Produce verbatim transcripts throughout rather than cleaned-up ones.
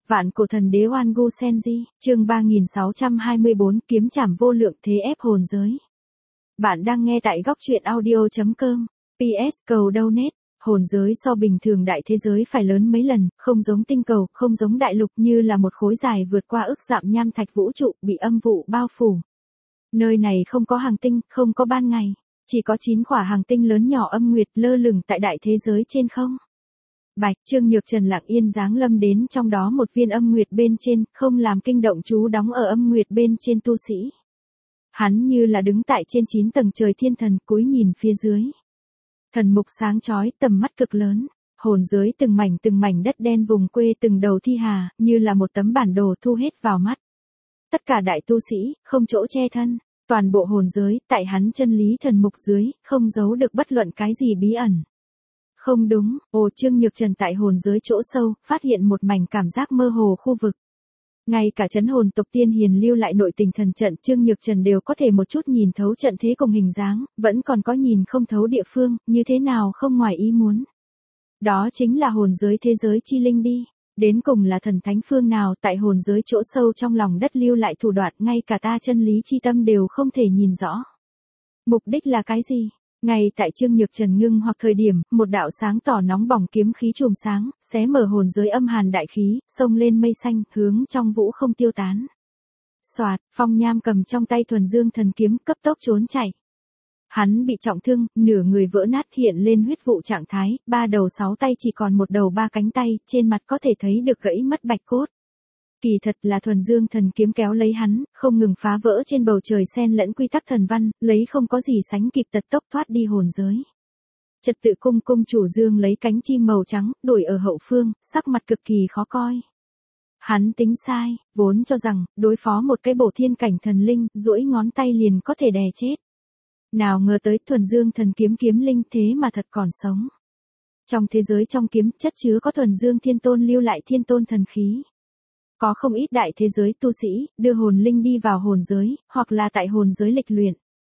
Vạn cổ thần đế Oan Gu Senji, chương ba nghìn sáu trăm hai mươi bốn, kiếm trảm vô lượng thế ép hồn giới. Bạn đang nghe tại góc truyện audio chấm com. pê ét cầu donate, hồn giới so bình thường đại thế giới phải lớn mấy lần, không giống tinh cầu, không giống đại lục, như là một khối dài vượt qua ức dặm nham thạch vũ trụ, bị âm vụ bao phủ. Nơi này không có hành tinh, không có ban ngày, chỉ có chín quả hành tinh lớn nhỏ âm nguyệt lơ lửng tại đại thế giới trên không. Bạch, Trương Nhược Trần lặng yên giáng lâm đến trong đó một viên âm nguyệt bên trên, không làm kinh động chú đóng ở âm nguyệt bên trên tu sĩ. Hắn như là đứng tại trên chín tầng trời thiên thần, cúi nhìn phía dưới. Thần mục sáng chói, tầm mắt cực lớn, hồn giới từng mảnh từng mảnh đất đen vùng quê từng đầu thi hà, như là một tấm bản đồ thu hết vào mắt. Tất cả đại tu sĩ, không chỗ che thân, toàn bộ hồn giới, tại hắn chân lý thần mục dưới, không giấu được bất luận cái gì bí ẩn. Không đúng, ồ Trương Nhược Trần tại hồn giới chỗ sâu, phát hiện một mảnh cảm giác mơ hồ khu vực. Ngay cả chấn hồn tộc tiên hiền lưu lại nội tình thần trận, Trương Nhược Trần đều có thể một chút nhìn thấu trận thế cùng hình dáng, vẫn còn có nhìn không thấu địa phương, như thế nào không ngoài ý muốn. Đó chính là hồn giới thế giới chi linh đi, đến cùng là thần thánh phương nào tại hồn giới chỗ sâu trong lòng đất lưu lại thủ đoạn, ngay cả ta chân lý chi tâm đều không thể nhìn rõ. Mục đích là cái gì? Ngay tại Trương Nhược Trần ngưng hoặc thời điểm, một đạo sáng tỏ nóng bỏng kiếm khí chùm sáng, xé mở hồn giới âm hàn đại khí, xông lên mây xanh, hướng trong vũ không tiêu tán. Soạt, Phong Nham cầm trong tay thuần dương thần kiếm, cấp tốc trốn chạy. Hắn bị trọng thương, nửa người vỡ nát, hiện lên huyết vụ trạng thái, ba đầu sáu tay chỉ còn một đầu ba cánh tay, trên mặt có thể thấy được gãy mất bạch cốt. Kỳ thật là thuần dương thần kiếm kéo lấy hắn, không ngừng phá vỡ trên bầu trời xen lẫn quy tắc thần văn, lấy không có gì sánh kịp tật tốc thoát đi hồn giới. Trật tự cung cung chủ Dương lấy cánh chim màu trắng, đuổi ở hậu phương, sắc mặt cực kỳ khó coi. Hắn tính sai, vốn cho rằng, đối phó một cái bổ thiên cảnh thần linh, duỗi ngón tay liền có thể đè chết. Nào ngờ tới thuần dương thần kiếm kiếm linh thế mà thật còn sống. Trong thế giới trong kiếm chất chứa có thuần dương thiên tôn lưu lại thiên tôn thần khí. Có không ít đại thế giới tu sĩ, đưa hồn linh đi vào hồn giới, hoặc là tại hồn giới lịch luyện.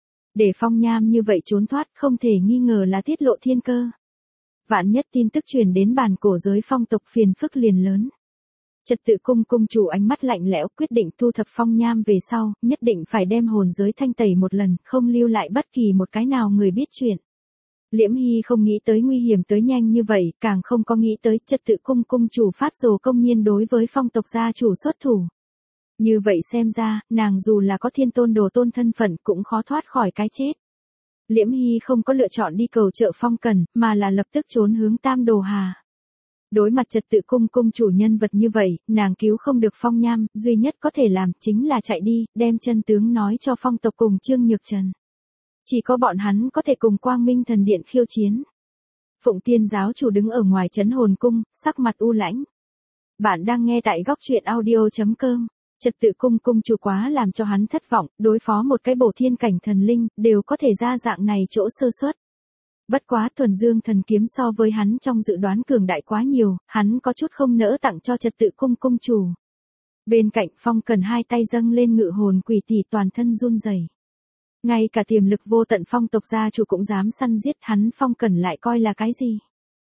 Để Phong Nham như vậy trốn thoát không thể nghi ngờ là tiết lộ thiên cơ. Vạn nhất tin tức truyền đến bản cổ giới phong tộc phiền phức liền lớn. Trật tự cung cung chủ ánh mắt lạnh lẽo quyết định thu thập Phong Nham về sau, nhất định phải đem hồn giới thanh tẩy một lần, không lưu lại bất kỳ một cái nào người biết chuyện. Liễm Hy không nghĩ tới nguy hiểm tới nhanh như vậy, càng không có nghĩ tới trật tự cung cung chủ phát rồ công nhiên đối với phong tộc gia chủ xuất thủ. Như vậy xem ra, nàng dù là có thiên tôn đồ tôn thân phận cũng khó thoát khỏi cái chết. Liễm Hy không có lựa chọn đi cầu trợ Phong Cần, mà là lập tức trốn hướng Tam Đồ Hà. Đối mặt trật tự cung cung chủ nhân vật như vậy, nàng cứu không được Phong Nham, duy nhất có thể làm chính là chạy đi, đem chân tướng nói cho phong tộc cùng Trương Nhược Trần. Chỉ có bọn hắn có thể cùng Quang Minh Thần Điện khiêu chiến. Phụng Tiên giáo chủ đứng ở ngoài trấn hồn cung, sắc mặt u lãnh. Bạn đang nghe tại góc truyện audio chấm com. Trật tự cung cung chủ quá làm cho hắn thất vọng, đối phó một cái bổ thiên cảnh thần linh, đều có thể ra dạng này chỗ sơ suất. Bất quá thuần dương thần kiếm so với hắn trong dự đoán cường đại quá nhiều, hắn có chút không nỡ tặng cho trật tự cung cung chủ. Bên cạnh Phong Cần hai tay dâng lên ngự hồn quỷ tỷ toàn thân run rẩy. Ngay cả tiềm lực vô tận phong tộc gia chủ cũng dám săn giết hắn, Phong Cần lại coi là cái gì?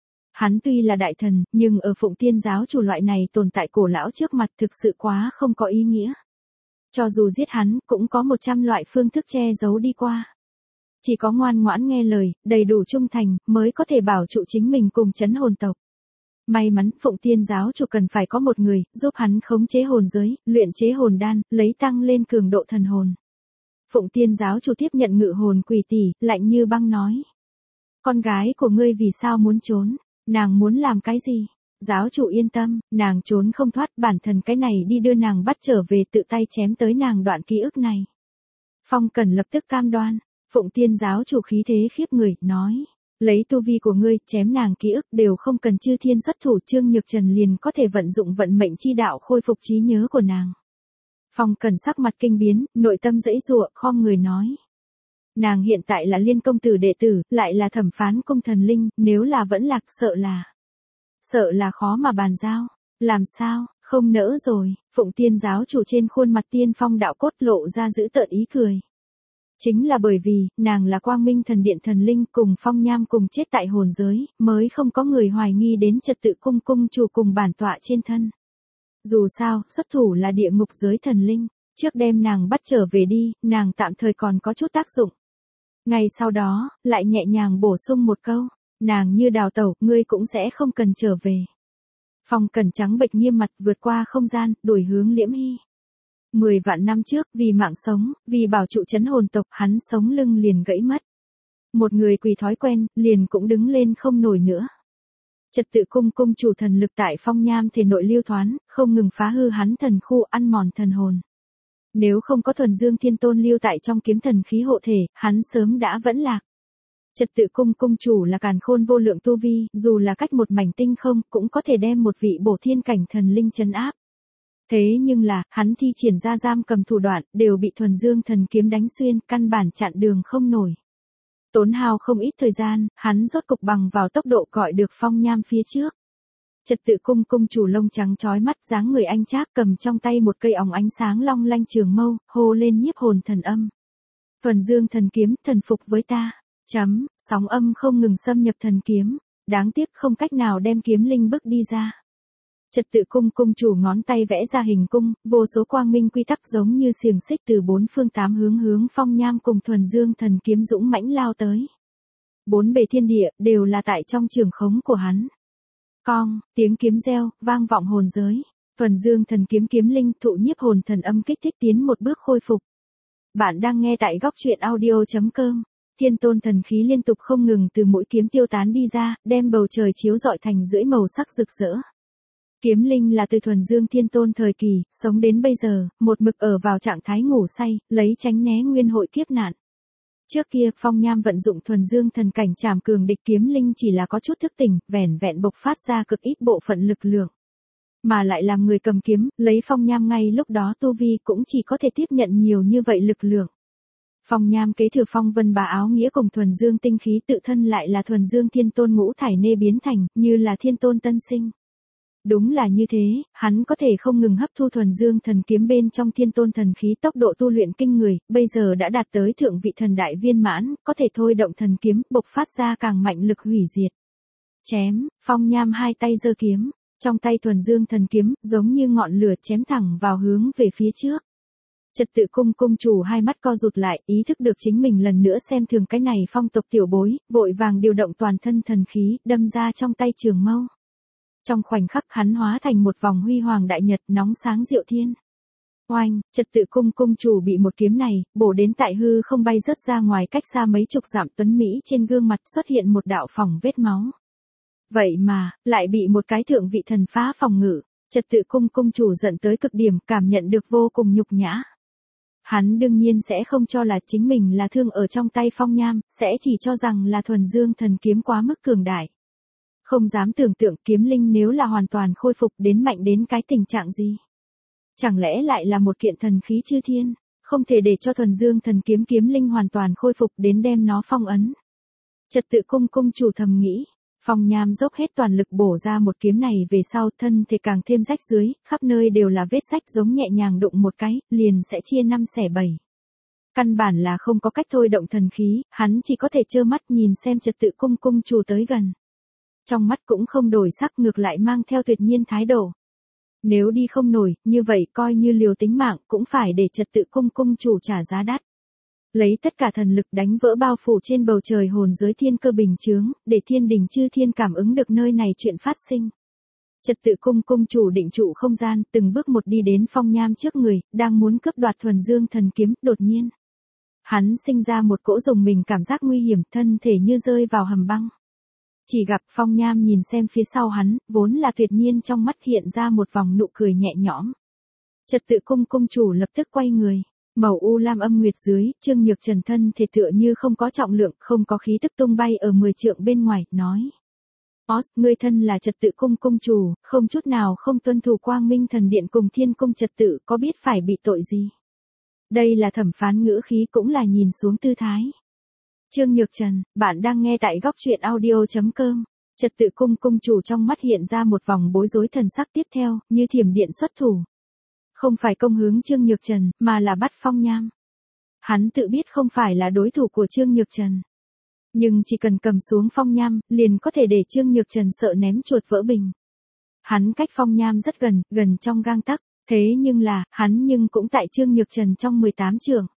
Hắn tuy là đại thần, nhưng ở Phụng Tiên giáo chủ loại này tồn tại cổ lão trước mặt thực sự quá không có ý nghĩa. Cho dù giết hắn, cũng có một trăm loại phương thức che giấu đi qua. Chỉ có ngoan ngoãn nghe lời, đầy đủ trung thành, mới có thể bảo trụ chính mình cùng chấn hồn tộc. May mắn, Phụng Tiên giáo chủ cần phải có một người, giúp hắn khống chế hồn giới, luyện chế hồn đan, lấy tăng lên cường độ thần hồn. Phụng Tiên giáo chủ tiếp nhận ngự hồn quỷ tỷ, lạnh như băng nói. Con gái của ngươi vì sao muốn trốn, nàng muốn làm cái gì? Giáo chủ yên tâm, nàng trốn không thoát, bản thân cái này đi đưa nàng bắt trở về, tự tay chém tới nàng đoạn ký ức này. Phong Cần lập tức cam đoan. Phụng Tiên giáo chủ khí thế khiếp người, nói. Lấy tu vi của ngươi, chém nàng ký ức đều không cần chư thiên xuất thủ, Trương Nhược Trần liền có thể vận dụng vận mệnh chi đạo khôi phục trí nhớ của nàng. Phong Cần sắc mặt kinh biến, nội tâm dãy giụa, khom người nói. Nàng hiện tại là Liên công tử đệ tử, lại là thẩm phán cung thần linh, nếu là vẫn lạc sợ là. Sợ là khó mà bàn giao. Làm sao, không nỡ rồi, Phụng Tiên giáo chủ trên khuôn mặt tiên phong đạo cốt lộ ra dữ tợn ý cười. Chính là bởi vì, nàng là Quang Minh Thần Điện thần linh cùng Phong Nham cùng chết tại hồn giới, mới không có người hoài nghi đến trật tự cung cung chủ cùng bản tọa trên thân. Dù sao, xuất thủ là địa ngục giới thần linh. Trước đem nàng bắt trở về đi, nàng tạm thời còn có chút tác dụng. Ngay sau đó, lại nhẹ nhàng bổ sung một câu. Nàng như đào tẩu, ngươi cũng sẽ không cần trở về. Phong Cẩn trắng bệch nghiêm mặt vượt qua không gian, đuổi hướng Liễm Hy. Mười vạn năm trước, vì mạng sống, vì bảo trụ trấn hồn tộc, hắn sống lưng liền gãy mất. Một người quỳ thói quen, liền cũng đứng lên không nổi nữa. Trật tự cung cung chủ thần lực tại Phong Nham thể nội lưu thoán, không ngừng phá hư hắn thần khu, ăn mòn thần hồn. Nếu không có thuần dương thiên tôn lưu tại trong kiếm thần khí hộ thể, hắn sớm đã vẫn lạc. Trật tự cung cung chủ là càn khôn vô lượng tu vi, dù là cách một mảnh tinh không, cũng có thể đem một vị bổ thiên cảnh thần linh trấn áp. Thế nhưng là, hắn thi triển ra giam cầm thủ đoạn, đều bị thuần dương thần kiếm đánh xuyên, căn bản chặn đường không nổi. Tốn hao không ít thời gian, hắn rốt cục bằng vào tốc độ gọi được Phong Nham phía trước. Trật tự cung cung chủ lông trắng chói mắt, dáng người anh trác, cầm trong tay một cây óng ánh sáng long lanh trường mâu, hô lên nhiếp hồn thần âm. Thuần dương thần kiếm, thần phục với ta. Chấm, sóng âm không ngừng xâm nhập thần kiếm, đáng tiếc không cách nào đem kiếm linh bức đi ra. Trật tự cung cung chủ ngón tay vẽ ra hình cung, vô số quang minh quy tắc giống như xiềng xích từ bốn phương tám hướng hướng Phong Nham cùng thuần dương thần kiếm dũng mãnh lao tới. Bốn bề thiên địa, đều là tại trong trường khống của hắn. Cong, tiếng kiếm reo, vang vọng hồn giới. Thuần dương thần kiếm kiếm linh thụ nhiếp hồn thần âm kích thích tiến một bước khôi phục. Bạn đang nghe tại góc truyện audio chấm com. Thiên tôn thần khí liên tục không ngừng từ mũi kiếm tiêu tán đi ra, đem bầu trời chiếu rọi thành rưỡi màu sắc rực rỡ. Kiếm linh là từ thuần dương thiên tôn thời kỳ, sống đến bây giờ, một mực ở vào trạng thái ngủ say, lấy tránh né nguyên hội kiếp nạn. Trước kia, Phong Nham vận dụng thuần dương thần cảnh trảm cường địch, kiếm linh chỉ là có chút thức tỉnh, vẻn vẹn bộc phát ra cực ít bộ phận lực lượng. Mà lại làm người cầm kiếm, lấy Phong Nham ngay lúc đó tu vi cũng chỉ có thể tiếp nhận nhiều như vậy lực lượng. Phong Nham kế thừa phong vân bà áo nghĩa cùng thuần dương tinh khí, tự thân lại là thuần dương thiên tôn ngũ thải nê biến thành, như là thiên tôn tân sinh. Đúng là như thế, hắn có thể không ngừng hấp thu thuần dương thần kiếm bên trong thiên tôn thần khí, tốc độ tu luyện kinh người, bây giờ đã đạt tới thượng vị thần đại viên mãn, có thể thôi động thần kiếm, bộc phát ra càng mạnh lực hủy diệt. Chém, Phong Nham hai tay giơ kiếm, trong tay thuần dương thần kiếm, giống như ngọn lửa chém thẳng vào hướng về phía trước. Trật tự cung cung chủ hai mắt co rụt lại, ý thức được chính mình lần nữa xem thường cái này phong tộc tiểu bối, vội vàng điều động toàn thân thần khí, đâm ra trong tay trường mâu. Trong khoảnh khắc hắn hóa thành một vòng huy hoàng đại nhật, nóng sáng diệu thiên. Oanh, trật tự cung cung chủ bị một kiếm này, bổ đến tại hư không, bay rớt ra ngoài cách xa mấy chục dặm, tuấn Mỹ trên gương mặt xuất hiện một đạo phỏng vết máu. Vậy mà, lại bị một cái thượng vị thần phá phòng ngự, trật tự cung cung chủ giận tới cực điểm, cảm nhận được vô cùng nhục nhã. Hắn đương nhiên sẽ không cho là chính mình là thương ở trong tay Phong Nham, sẽ chỉ cho rằng là thuần dương thần kiếm quá mức cường đại. Không dám tưởng tượng kiếm linh nếu là hoàn toàn khôi phục đến mạnh đến cái tình trạng gì. Chẳng lẽ lại là một kiện thần khí chư thiên, không thể để cho thuần dương thần kiếm kiếm linh hoàn toàn khôi phục đến đem nó phong ấn. Trật tự cung cung chủ thầm nghĩ, Phong Nham dốc hết toàn lực bổ ra một kiếm này về sau, thân thể càng thêm rách dưới, khắp nơi đều là vết rách, giống nhẹ nhàng đụng một cái, liền sẽ chia năm xẻ bảy. Căn bản là không có cách thôi động thần khí, hắn chỉ có thể trơ mắt nhìn xem trật tự cung cung chủ tới gần. Trong mắt cũng không đổi sắc, ngược lại mang theo tuyệt nhiên thái độ. Nếu đi không nổi, như vậy coi như liều tính mạng cũng phải để trật tự cung cung chủ trả giá đắt. Lấy tất cả thần lực đánh vỡ bao phủ trên bầu trời hồn giới thiên cơ bình chướng, để thiên đình chư thiên cảm ứng được nơi này chuyện phát sinh. Trật tự cung cung chủ định trụ không gian, từng bước một đi đến Phong Nham trước người, đang muốn cướp đoạt thuần dương thần kiếm, đột nhiên. Hắn sinh ra một cỗ rùng mình cảm giác nguy hiểm, thân thể như rơi vào hầm băng. Chỉ gặp Phong Nham nhìn xem phía sau hắn, vốn là tuyệt nhiên, trong mắt hiện ra một vòng nụ cười nhẹ nhõm. Trật tự cung cung chủ lập tức quay người. Màu u lam âm nguyệt dưới, Trương Nhược Trần thân thể tựa như không có trọng lượng, không có khí tức, tung bay ở mười trượng bên ngoài, nói. Os, ngươi thân là trật tự cung cung chủ, không chút nào không tuân thủ quang minh thần điện cùng thiên cung trật tự, có biết phải bị tội gì? Đây là thẩm phán ngữ khí, cũng là nhìn xuống tư thái. Trương Nhược Trần, bạn đang nghe tại góc truyện audio chấm com. Trật tự cung cung chủ trong mắt hiện ra một vòng bối rối, thần sắc tiếp theo, như thiểm điện xuất thủ. Không phải công hướng Trương Nhược Trần, mà là bắt Phong Nham. Hắn tự biết không phải là đối thủ của Trương Nhược Trần. Nhưng chỉ cần cầm xuống Phong Nham, liền có thể để Trương Nhược Trần sợ ném chuột vỡ bình. Hắn cách Phong Nham rất gần, gần trong gang tấc, thế nhưng là, hắn nhưng cũng tại Trương Nhược Trần trong mười tám trượng.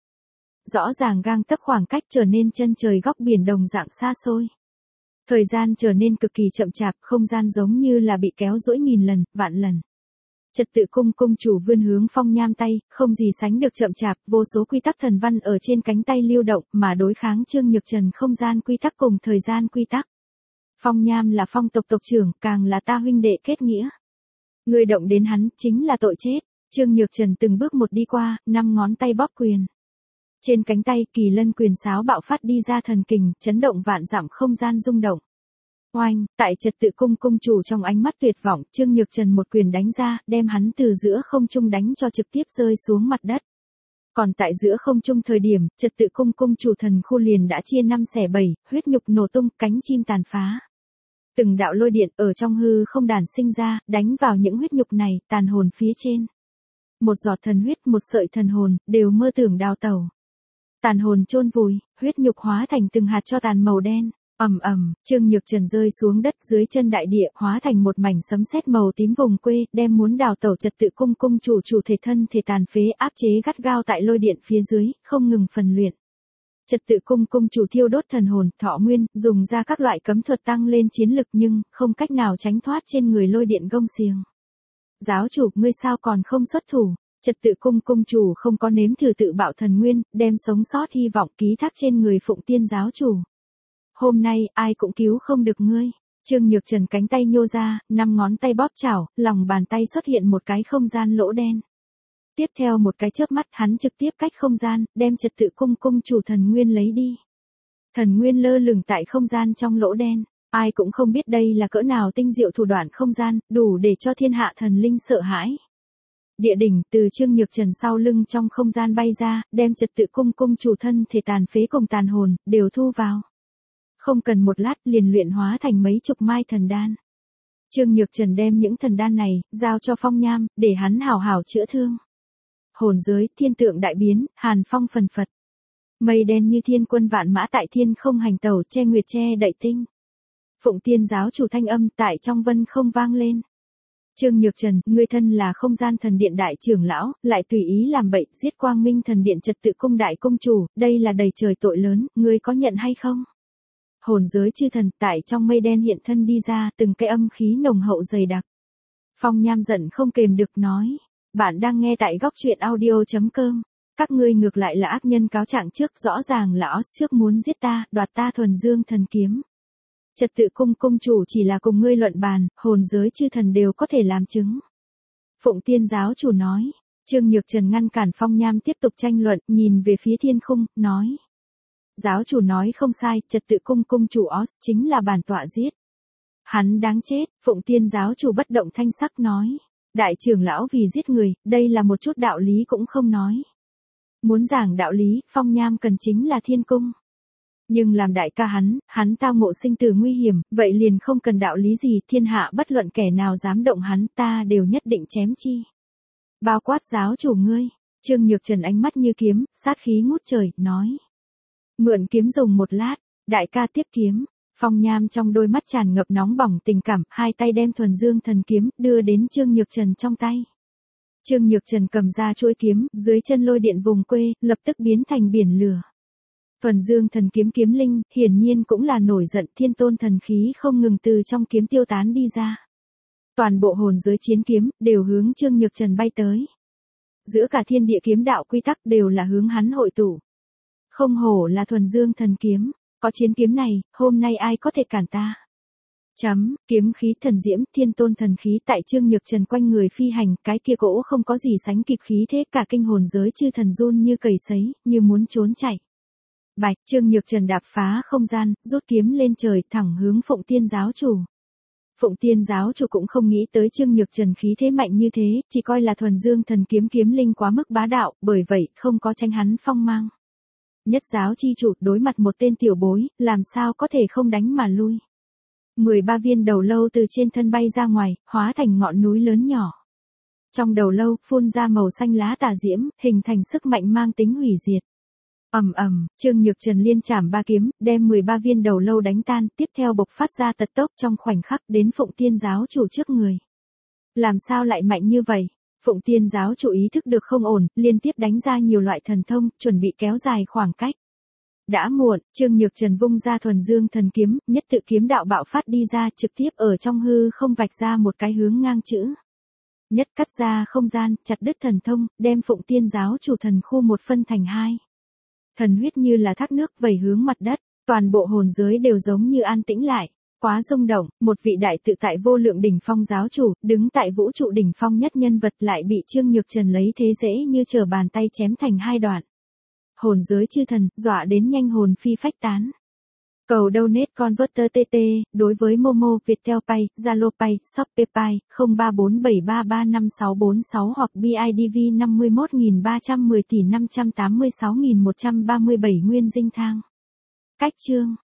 Rõ ràng gang tấc khoảng cách trở nên chân trời góc biển đồng dạng xa xôi. Thời gian trở nên cực kỳ chậm chạp, không gian giống như là bị kéo duỗi nghìn lần, vạn lần. Trật tự cung cung chủ vươn hướng Phong Nham tay, không gì sánh được chậm chạp, vô số quy tắc thần văn ở trên cánh tay lưu động mà đối kháng Trương Nhược Trần không gian quy tắc cùng thời gian quy tắc. Phong Nham là Phong tộc tộc trưởng, càng là ta huynh đệ kết nghĩa. Người động đến hắn, chính là tội chết. Trương Nhược Trần từng bước một đi qua, năm ngón tay bóp quyền. Trên cánh tay kỳ lân quyền sáo bạo phát đi ra thần kình, chấn động vạn dặm không gian rung động. Oanh, tại trật tự cung cung chủ trong ánh mắt tuyệt vọng, Trương Nhược Trần một quyền đánh ra, đem hắn từ giữa không trung đánh cho trực tiếp rơi xuống mặt đất. Còn tại giữa không trung thời điểm, trật tự cung cung chủ thần khu liền đã chia năm xẻ bảy, huyết nhục nổ tung, cánh chim tàn phá. Từng đạo lôi điện ở trong hư không đàn sinh ra, đánh vào những huyết nhục này, tàn hồn phía trên. Một giọt thần huyết, một sợi thần hồn, đều mơ tưởng đào tẩu. Tàn hồn chôn vùi, huyết nhục hóa thành từng hạt cho tàn màu đen. Ầm ầm, Trương Nhược Trần rơi xuống đất dưới chân đại địa, hóa thành một mảnh sấm sét màu tím vùng quê, đem muốn đào tẩu trật tự cung cung chủ chủ thể thân thể tàn phế áp chế gắt gao tại lôi điện phía dưới, không ngừng phần luyện. Trật tự cung cung chủ thiêu đốt thần hồn, thọ nguyên, dùng ra các loại cấm thuật tăng lên chiến lực nhưng không cách nào tránh thoát trên người lôi điện gông xiềng. Giáo chủ, ngươi sao còn không xuất thủ? Trật tự cung cung chủ không có nếm thử tự bạo thần nguyên, đem sống sót hy vọng ký thác trên người Phụng Tiên giáo chủ. Hôm nay, ai cũng cứu không được ngươi. Trương Nhược Trần cánh tay nhô ra, năm ngón tay bóp chảo, lòng bàn tay xuất hiện một cái không gian lỗ đen. Tiếp theo một cái chớp mắt hắn trực tiếp cách không gian, đem trật tự cung cung chủ thần nguyên lấy đi. Thần nguyên lơ lửng tại không gian trong lỗ đen. Ai cũng không biết đây là cỡ nào tinh diệu thủ đoạn không gian, đủ để cho thiên hạ thần linh sợ hãi. Địa đỉnh từ Trương Nhược Trần sau lưng trong không gian bay ra, đem trật tự cung cung chủ thân thể tàn phế cùng tàn hồn, đều thu vào. Không cần một lát liền luyện hóa thành mấy chục mai thần đan. Trương Nhược Trần đem những thần đan này, giao cho Phong Nham, để hắn hảo hảo chữa thương. Hồn giới, thiên tượng đại biến, hàn phong phần phật. Mây đen như thiên quân vạn mã tại thiên không hành tẩu, che nguyệt che đậy tinh. Phụng Tiên giáo chủ thanh âm tại trong vân không vang lên. Trương Nhược Trần, ngươi thân là không gian thần điện đại trưởng lão, lại tùy ý làm bậy, giết quang minh thần điện trật tự cung đại công chủ, đây là đầy trời tội lớn, ngươi có nhận hay không? Hồn giới chư thần tại trong mây đen hiện thân đi ra, từng cái âm khí nồng hậu dày đặc. Phong Nham giận không kềm được nói, bạn đang nghe tại góc truyện audio chấm com. Các ngươi ngược lại là ác nhân cáo trạng trước, rõ ràng là Oz trước muốn giết ta, đoạt ta thuần dương thần kiếm. Trật tự cung cung chủ chỉ là cùng ngươi luận bàn, hồn giới chư thần đều có thể làm chứng. Phụng Tiên giáo chủ nói, Trương Nhược Trần ngăn cản Phong Nham tiếp tục tranh luận, nhìn về phía thiên khung, nói. Giáo chủ nói không sai, trật tự cung cung chủ Oz chính là bản tọa giết. Hắn đáng chết, Phụng Tiên giáo chủ bất động thanh sắc nói. Đại trưởng lão vì giết người, đây là một chút đạo lý cũng không nói. Muốn giảng đạo lý, Phong Nham cần chính là thiên cung. Nhưng làm đại ca hắn, hắn tao ngộ sinh tử nguy hiểm, vậy liền không cần đạo lý gì, thiên hạ bất luận kẻ nào dám động hắn, ta đều nhất định chém chi. Bao quát giáo chủ ngươi, Trương Nhược Trần ánh mắt như kiếm, sát khí ngút trời, nói. Mượn kiếm dùng một lát, đại ca tiếp kiếm. Phong Nham trong đôi mắt tràn ngập nóng bỏng tình cảm, hai tay đem thuần dương thần kiếm, đưa đến Trương Nhược Trần trong tay. Trương Nhược Trần cầm ra chuôi kiếm, dưới chân lôi điện vùng quê, lập tức biến thành biển lửa. Thuần dương thần kiếm kiếm linh, hiển nhiên cũng là nổi giận, thiên tôn thần khí không ngừng từ trong kiếm tiêu tán đi ra. Toàn bộ hồn giới chiến kiếm, đều hướng Trương Nhược Trần bay tới. Giữa cả thiên địa kiếm đạo quy tắc đều là hướng hắn hội tụ. Không hổ là thuần dương thần kiếm, có chiến kiếm này, hôm nay ai có thể cản ta. Chấm, kiếm khí thần diễm, thiên tôn thần khí tại Trương Nhược Trần quanh người phi hành, cái kia gỗ không có gì sánh kịp khí thế, cả kinh hồn giới chư thần run như cầy sấy, như muốn trốn chạy. Bạch, Trương Nhược Trần đạp phá không gian, rút kiếm lên trời, thẳng hướng Phụng Tiên giáo chủ. Phụng Tiên giáo chủ cũng không nghĩ tới Trương Nhược Trần khí thế mạnh như thế, chỉ coi là thuần dương thần kiếm kiếm linh quá mức bá đạo, bởi vậy không có tranh hắn phong mang. Nhất giáo chi chủ đối mặt một tên tiểu bối, làm sao có thể không đánh mà lui. mười ba viên đầu lâu từ trên thân bay ra ngoài, hóa thành ngọn núi lớn nhỏ. Trong đầu lâu, phun ra màu xanh lá tà diễm, hình thành sức mạnh mang tính hủy diệt. Ầm ầm, Trương Nhược Trần liên chảm ba kiếm, đem mười ba viên đầu lâu đánh tan, tiếp theo bộc phát ra tật tốc trong khoảnh khắc đến Phụng Tiên giáo chủ trước người. Làm sao lại mạnh như vậy? Phụng Tiên giáo chủ ý thức được không ổn, liên tiếp đánh ra nhiều loại thần thông, chuẩn bị kéo dài khoảng cách. Đã muộn, Trương Nhược Trần vung ra thuần dương thần kiếm, nhất tự kiếm đạo bạo phát đi ra, trực tiếp ở trong hư không vạch ra một cái hướng ngang chữ. Nhất cắt ra không gian, chặt đứt thần thông, đem Phụng Tiên giáo chủ thần khu một phân thành hai. Thần huyết như là thác nước vẩy hướng mặt đất, toàn bộ hồn giới đều giống như an tĩnh lại. Quá rung động, một vị đại tự tại vô lượng đỉnh phong giáo chủ, đứng tại vũ trụ đỉnh phong nhất nhân vật lại bị Trương Nhược Trần lấy thế dễ như trở bàn tay chém thành hai đoạn. Hồn giới chư thần, dọa đến nhanh hồn phi phách tán. Cầu donate converter tê tê, đối với Momo, Viettel Pay, Zalo Pay, Shopee Pay, không ba bốn bảy ba ba năm sáu bốn sáu hoặc bê i đê vê năm mươi mốt nghìn ba trăm mười tỷ năm trăm tám mươi sáu nghìn một trăm ba mươi bảy nguyên dinh thang. Cách chương